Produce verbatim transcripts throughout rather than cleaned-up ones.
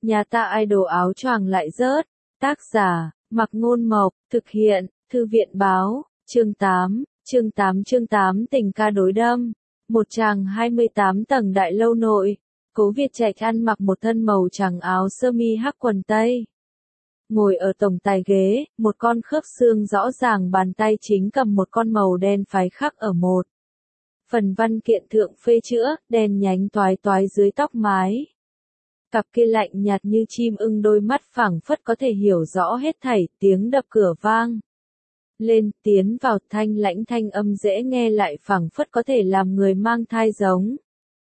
Nhà ta idol áo choàng lại rớt. Tác giả, Mặc Ngôn Mộc, thực hiện, Thư viện Báo, chương tám, chương tám chương tám tình ca đối đâm. Một chàng hai mươi tám tầng đại lâu nội, Cố Việt Trạch ăn mặc một thân màu trắng áo sơ mi hắc quần tây. Ngồi ở tổng tài ghế, một con khớp xương rõ ràng bàn tay chính cầm một con màu đen phái khắc ở một. Phần văn kiện thượng phê chữa, đen nhánh toái toái dưới tóc mái. Cặp kia lạnh nhạt như chim ưng đôi mắt phảng phất có thể hiểu rõ hết thảy, tiếng đập cửa vang. Lên, tiến vào, thanh lãnh thanh âm dễ nghe lại phảng phất có thể làm người mang thai giống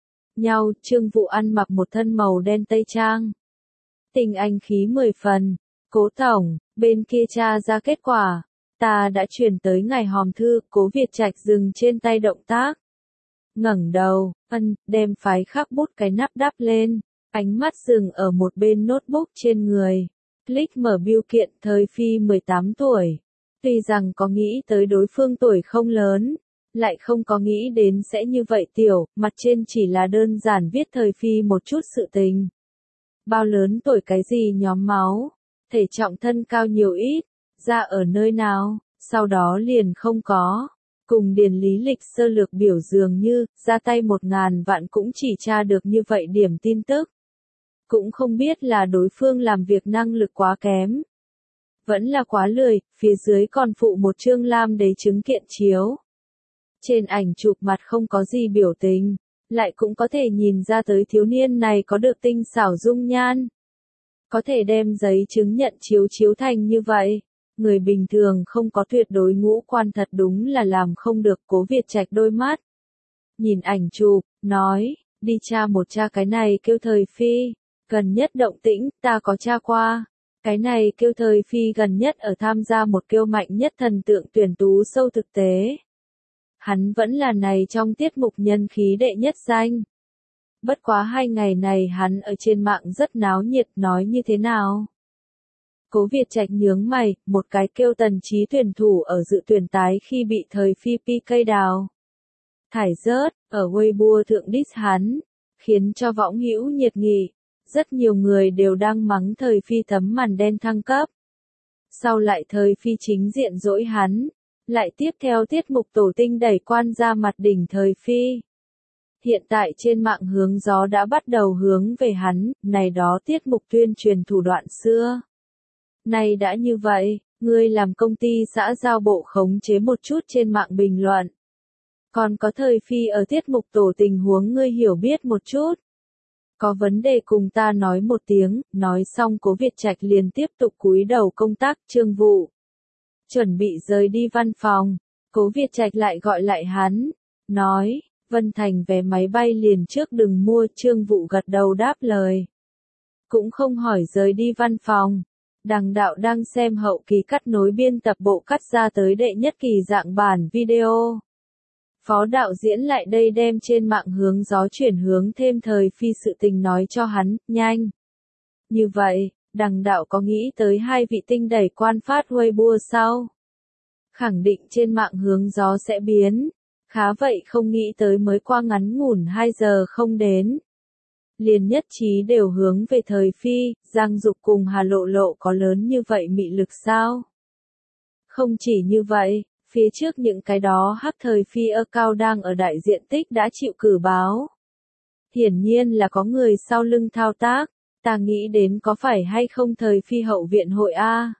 nhau. Trương Vụ ăn mặc một thân màu đen tây trang. Tình anh khí mười phần. Cố tổng, bên kia tra ra kết quả. Ta đã truyền tới ngài hòm thư. Cố Việt Trạch dừng trên tay động tác. Ngẩng đầu, ân, đem phái khắc bút cái nắp đắp lên. Ánh mắt dừng ở một bên notebook trên người. Click mở bưu kiện, thời phi mười tám tuổi. Tuy rằng có nghĩ tới đối phương tuổi không lớn, lại không có nghĩ đến sẽ như vậy tiểu, mặt trên chỉ là đơn giản viết thời phi một chút sự tình. Bao lớn tuổi cái gì nhóm máu, thể trọng thân cao nhiều ít, ra ở nơi nào, sau đó liền không có. Cùng điền lý lịch sơ lược biểu dường như, ra tay một ngàn vạn cũng chỉ tra được như vậy điểm tin tức. Cũng không biết là đối phương làm việc năng lực quá kém. Vẫn là quá lười, phía dưới còn phụ một chương lam đế chứng kiện chiếu. Trên ảnh chụp mặt không có gì biểu tình, lại cũng có thể nhìn ra tới thiếu niên này có được tinh xảo dung nhan. Có thể đem giấy chứng nhận chiếu chiếu thành như vậy. Người bình thường không có tuyệt đối ngũ quan thật đúng là làm không được. Cố Việt Trạch đôi mắt. Nhìn ảnh chụp, nói, đi tra một tra cái này kêu thời phi. Gần nhất động tĩnh, ta có tra qua. Cái này kêu thời phi gần nhất ở tham gia một kêu mạnh nhất thần tượng tuyển tú sâu thực tế. Hắn vẫn là này trong tiết mục nhân khí đệ nhất danh. Bất quá hai ngày này hắn ở trên mạng rất náo nhiệt, nói như thế nào? Cố Việt Trạch nhướng mày, một cái kêu Tần Chí tuyển thủ ở dự tuyển tái khi bị thời phi pi cây đào thải rớt, ở Weibo thượng diss hắn, khiến cho võng hữu nhiệt nghị. Rất nhiều người đều đang mắng thời phi tấm màn đen thăng cấp. Sau lại thời phi chính diện dỗi hắn. Lại tiếp theo tiết mục tổ tinh đẩy quan ra mặt đỉnh thời phi. Hiện tại trên mạng hướng gió đã bắt đầu hướng về hắn, này đó tiết mục tuyên truyền thủ đoạn xưa. Này đã như vậy, ngươi làm công ty xã giao bộ khống chế một chút trên mạng bình luận. Còn có thời phi ở tiết mục tổ tình huống ngươi hiểu biết một chút. Có vấn đề cùng ta nói một tiếng, nói xong Cố Việt Trạch liền tiếp tục cúi đầu công tác. Trương Vụ chuẩn bị rời đi văn phòng, Cố Việt Trạch lại gọi lại hắn, nói, Vân Thành vé máy bay liền trước đừng mua. Trương Vụ gật đầu đáp lời, cũng không hỏi rời đi văn phòng. Đằng đạo đang xem hậu kỳ cắt nối biên tập bộ cắt ra tới đệ nhất kỳ dạng bản video. Phó đạo diễn lại đây đem trên mạng hướng gió chuyển hướng thêm thời phi sự tình nói cho hắn, nhanh. Như vậy, đằng đạo có nghĩ tới hai vị tinh đẩy quan phát Weibo sau. Khẳng định trên mạng hướng gió sẽ biến. Khá vậy không nghĩ tới mới qua ngắn ngủn hai giờ không đến. Liền nhất trí đều hướng về thời phi, Giang Dục cùng Hà Lộ Lộ có lớn như vậy mị lực sao? Không chỉ như vậy. Phía trước những cái đó hắc thời phi ơ cao đang ở đại diện tích đã chịu cử báo. Hiển nhiên là có người sau lưng thao tác, ta nghĩ đến có phải hay không thời phi hậu viện hội A.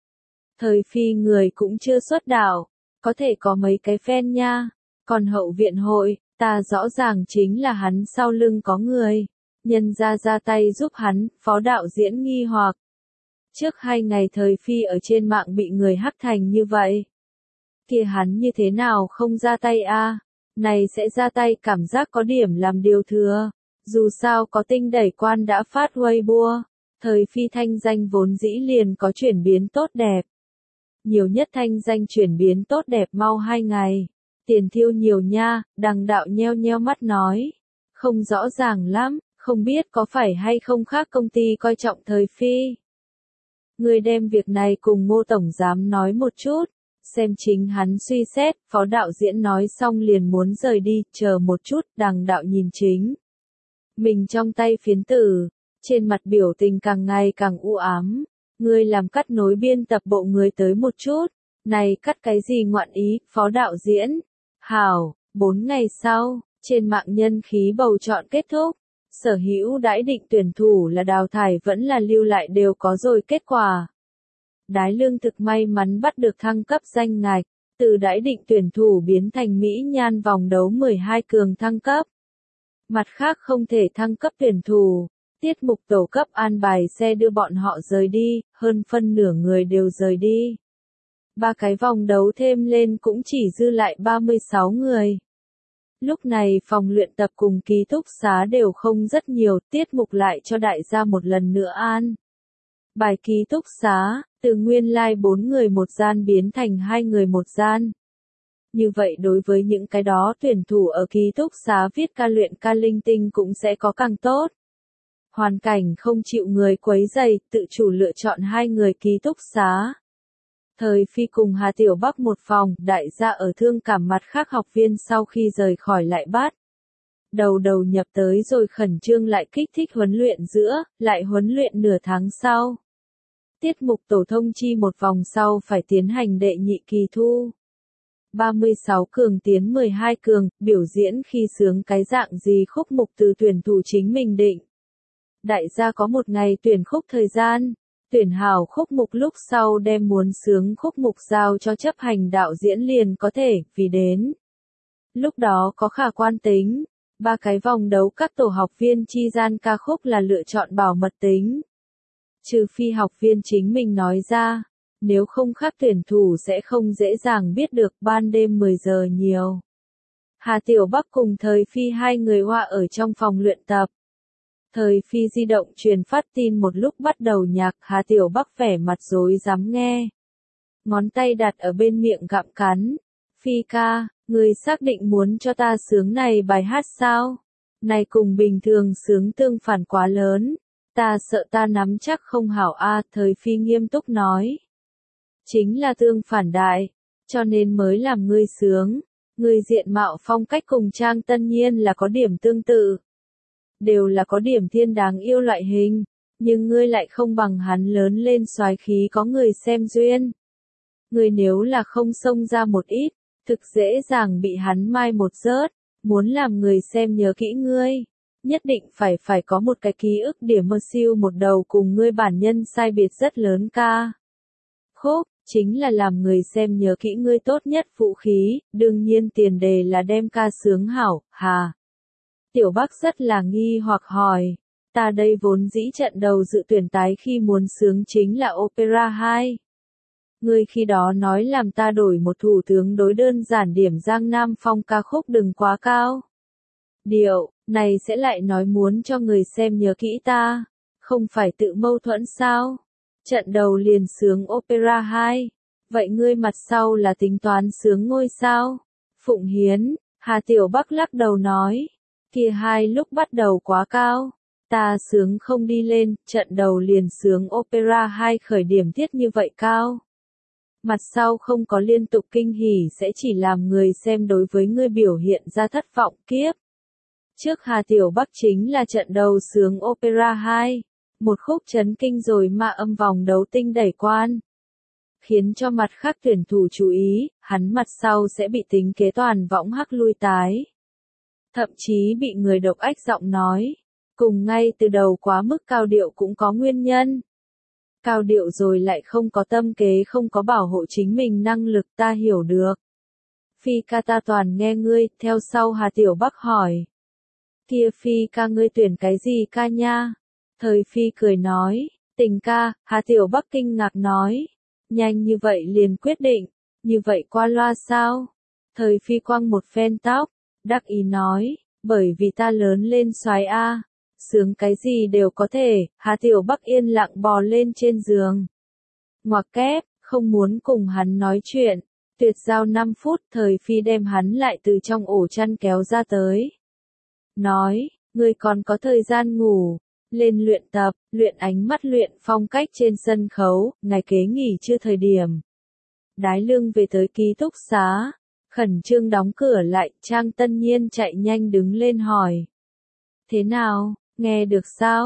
Thời phi người cũng chưa xuất đạo, có thể có mấy cái fan nha, còn hậu viện hội, ta rõ ràng chính là hắn sau lưng có người, nhân ra ra tay giúp hắn. Phó đạo diễn nghi hoặc. Trước hai ngày thời phi ở trên mạng bị người hắc thành như vậy. Kia hắn như thế nào không ra tay a? Này sẽ ra tay cảm giác có điểm làm điều thừa. Dù sao có tinh đẩy quan đã phát Weibo, thời phi thanh danh vốn dĩ liền có chuyển biến tốt đẹp. Nhiều nhất thanh danh chuyển biến tốt đẹp mau hai ngày. Tiền thiêu nhiều nha, đằng đạo nheo nheo mắt nói. Không rõ ràng lắm, không biết có phải hay không khác công ty coi trọng thời phi. Người đem việc này cùng Ngô Tổng Giám nói một chút. Xem chính hắn suy xét. Phó đạo diễn nói xong liền muốn rời đi, chờ một chút. Đằng đạo nhìn chính mình trong tay phiến tử, trên mặt biểu tình càng ngày càng u ám. Ngươi làm cắt nối biên tập bộ người tới một chút. Này cắt cái gì ngoạn ý, phó đạo diễn. Hảo, bốn ngày sau, trên mạng nhân khí bầu chọn kết thúc. Sở hữu đãi định tuyển thủ là đào thải vẫn là lưu lại đều có rồi kết quả. Đái Lương thực may mắn bắt được thăng cấp danh ngạch, từ đãi định tuyển thủ biến thành Mỹ Nhan vòng đấu mười hai cường thăng cấp. Mặt khác không thể thăng cấp tuyển thủ, tiết mục tổ cấp an bài xe đưa bọn họ rời đi, hơn phân nửa người đều rời đi. Ba cái vòng đấu thêm lên cũng chỉ dư lại ba mươi sáu người. Lúc này phòng luyện tập cùng ký túc xá đều không rất nhiều, tiết mục lại cho đại gia một lần nữa an. Bài ký túc xá, từ nguyên lai like bốn người một gian biến thành hai người một gian. Như vậy đối với những cái đó tuyển thủ ở ký túc xá viết ca luyện ca linh tinh cũng sẽ có càng tốt. Hoàn cảnh không chịu người quấy rầy, tự chủ lựa chọn hai người ký túc xá. Thời Phi cùng Hà Tiểu Bắc một phòng, đại gia ở thương cảm mặt khác học viên sau khi rời khỏi lại bắt. Đầu đầu nhập tới rồi khẩn trương lại kích thích huấn luyện giữa, lại huấn luyện nửa tháng sau. Tiết mục tổ thông chi một vòng sau phải tiến hành đệ nhị kỳ thu. ba mươi sáu cường tiến mười hai cường, biểu diễn khi sướng cái dạng gì khúc mục từ tuyển thủ chính mình định. Đại gia có một ngày tuyển khúc thời gian. Tuyển hảo khúc mục lúc sau đem muốn sướng khúc mục giao cho chấp hành đạo diễn liền có thể, vì đến. Lúc đó có khả quan tính, ba cái vòng đấu các tổ học viên chi gian ca khúc là lựa chọn bảo mật tính. Trừ phi học viên chính mình nói ra, nếu không khác tuyển thủ sẽ không dễ dàng biết được ban đêm mười giờ nhiều. Hà Tiểu Bắc cùng Thời Phi hai người hoa ở trong phòng luyện tập. Thời Phi di động truyền phát tin một lúc bắt đầu nhạc, Hà Tiểu Bắc vẻ mặt rối rắm nghe. Ngón tay đặt ở bên miệng gặm cắn. Phi ca, người xác định muốn cho ta sướng này bài hát sao? Này cùng bình thường sướng tương phản quá lớn. Ta sợ ta nắm chắc không hảo a, Thời Phi nghiêm túc nói. Chính là tương phản đại, cho nên mới làm ngươi sướng. Ngươi diện mạo phong cách cùng Trang Tân Nhiên là có điểm tương tự. Đều là có điểm thiên đáng yêu loại hình, nhưng ngươi lại không bằng hắn lớn lên soái khí có người xem duyên. Ngươi nếu là không xông ra một ít, thực dễ dàng bị hắn mai một rớt, muốn làm người xem nhớ kỹ ngươi. Nhất định phải phải có một cái ký ức điểm mơ siêu một đầu cùng ngươi bản nhân sai biệt rất lớn ca. Khúc, chính là làm người xem nhớ kỹ ngươi tốt nhất vũ khí, đương nhiên tiền đề là đem ca sướng hảo, hà. Tiểu Bắc rất là nghi hoặc hỏi, ta đây vốn dĩ trận đầu dự tuyển tái khi muốn sướng chính là Opera hai. Ngươi khi đó nói làm ta đổi một thủ tướng đối đơn giản điểm Giang Nam Phong ca khúc đừng quá cao. Điệu, này sẽ lại nói muốn cho người xem nhớ kỹ ta, không phải tự mâu thuẫn sao? Trận đầu liền sướng Opera hai, vậy ngươi mặt sau là tính toán sướng ngôi sao? Phụng Hiến, Hà Tiểu Bắc lắc đầu nói. Kia hai lúc bắt đầu quá cao, ta sướng không đi lên, trận đầu liền sướng Opera hai khởi điểm tiết như vậy cao. Mặt sau không có liên tục kinh hỉ sẽ chỉ làm người xem đối với ngươi biểu hiện ra thất vọng kiếp. Trước Hà Tiểu Bắc chính là trận đầu sướng Opera hai, một khúc chấn kinh rồi mà âm vòng đấu tinh đẩy quan. Khiến cho mặt khác tuyển thủ chú ý, hắn mặt sau sẽ bị tính kế toàn võng hắc lui tái. Thậm chí bị người độc ách giọng nói, cùng ngay từ đầu quá mức cao điệu cũng có nguyên nhân. Cao điệu rồi lại không có tâm kế không có bảo hộ chính mình năng lực ta hiểu được. Phi ca ta toàn nghe ngươi, theo sau Hà Tiểu Bắc hỏi. Kia Phi ca ngươi tuyển cái gì ca nha? Thời Phi cười nói, tình ca, Hà Tiểu Bắc kinh ngạc nói. Nhanh như vậy liền quyết định, như vậy qua loa sao? Thời Phi quăng một phen tóc. Đắc ý nói, bởi vì ta lớn lên soái a, sướng cái gì đều có thể. Hà Tiểu Bắc yên lặng bò lên trên giường. Ngoặc kép, không muốn cùng hắn nói chuyện. Tuyệt giao năm phút, Thời Phi đem hắn lại từ trong ổ chăn kéo ra tới. Nói, ngươi còn có thời gian ngủ, lên luyện tập, luyện ánh mắt luyện phong cách trên sân khấu, ngày kế nghỉ chưa thời điểm. Đái Lương về tới ký túc xá. Khẩn trương đóng cửa lại, Trang Tân Nhiên chạy nhanh đứng lên hỏi. Thế nào, nghe được sao?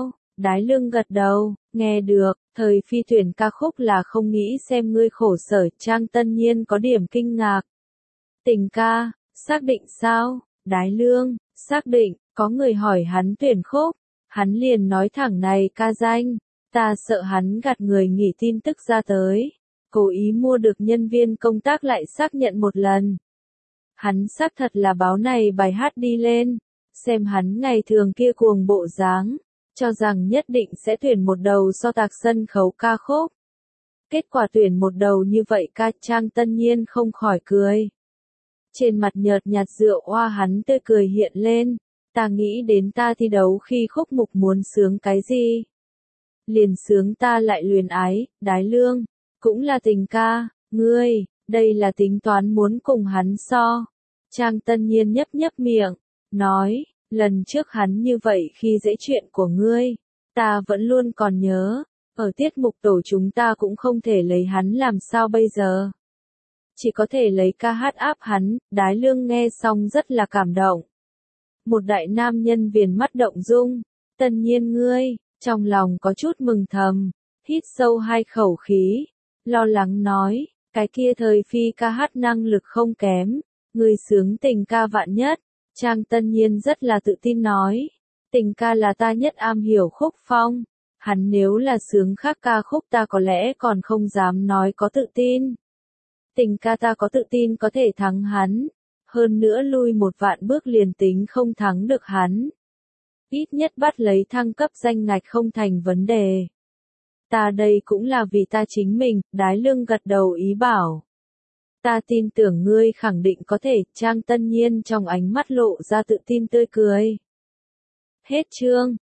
Đái Lương gật đầu, nghe được, thời phi tuyển ca khúc là không nghĩ xem ngươi khổ sở, Trang Tân Nhiên có điểm kinh ngạc. Tình ca, xác định sao? Đái Lương, xác định, có người hỏi hắn tuyển khúc, hắn liền nói thẳng này ca danh, ta sợ hắn gạt người nghỉ tin tức ra tới, cố ý mua được nhân viên công tác lại xác nhận một lần. Hắn xác thật là báo này bài hát đi lên, xem hắn ngày thường kia cuồng bộ dáng, cho rằng nhất định sẽ tuyển một đầu so tạc sân khấu ca khúc. Kết quả tuyển một đầu như vậy ca, Trang Tân Nhiên không khỏi cười. Trên mặt nhợt nhạt rượu oa hắn tươi cười hiện lên, ta nghĩ đến ta thi đấu khi khúc mục muốn sướng cái gì. Liền sướng ta lại luyến ái, Đái Lương, cũng là tình ca, ngươi, đây là tính toán muốn cùng hắn so. Trang Tân Nhiên nhấp nhấp miệng, nói, lần trước hắn như vậy khi dễ chuyện của ngươi, ta vẫn luôn còn nhớ, ở tiết mục tổ chúng ta cũng không thể lấy hắn làm sao bây giờ. Chỉ có thể lấy ca hát áp hắn, Đái Lương nghe xong rất là cảm động. Một đại nam nhân viền mắt động dung, Tân Nhiên ngươi, trong lòng có chút mừng thầm, hít sâu hai khẩu khí, lo lắng nói, cái kia thời phi ca hát năng lực không kém, ngươi sướng tình ca vạn nhất. Trang Tân Nhiên rất là tự tin nói, tình ca là ta nhất am hiểu khúc phong, hắn nếu là sướng khác ca khúc ta có lẽ còn không dám nói có tự tin. Tình ca ta có tự tin có thể thắng hắn, hơn nữa lui một vạn bước liền tính không thắng được hắn. Ít nhất bắt lấy thăng cấp danh ngạch không thành vấn đề. Ta đây cũng là vì ta chính mình, Đái Lương gật đầu ý bảo. Ta tin tưởng ngươi khẳng định có thể, Trang Tân Nhiên trong ánh mắt lộ ra tự tin tươi cười. Hết chương.